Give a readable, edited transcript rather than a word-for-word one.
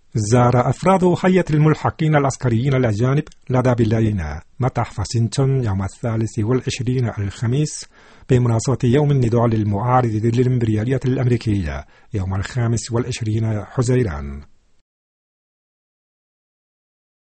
زار أفراد هيئة الملحقين العسكريين الأجانب لدى بلادنا متحف واشنطن يوم 23 الخميس بمناسبة يوم النداء للمعارضة للإمبريالية الأمريكية يوم 25 حزيران.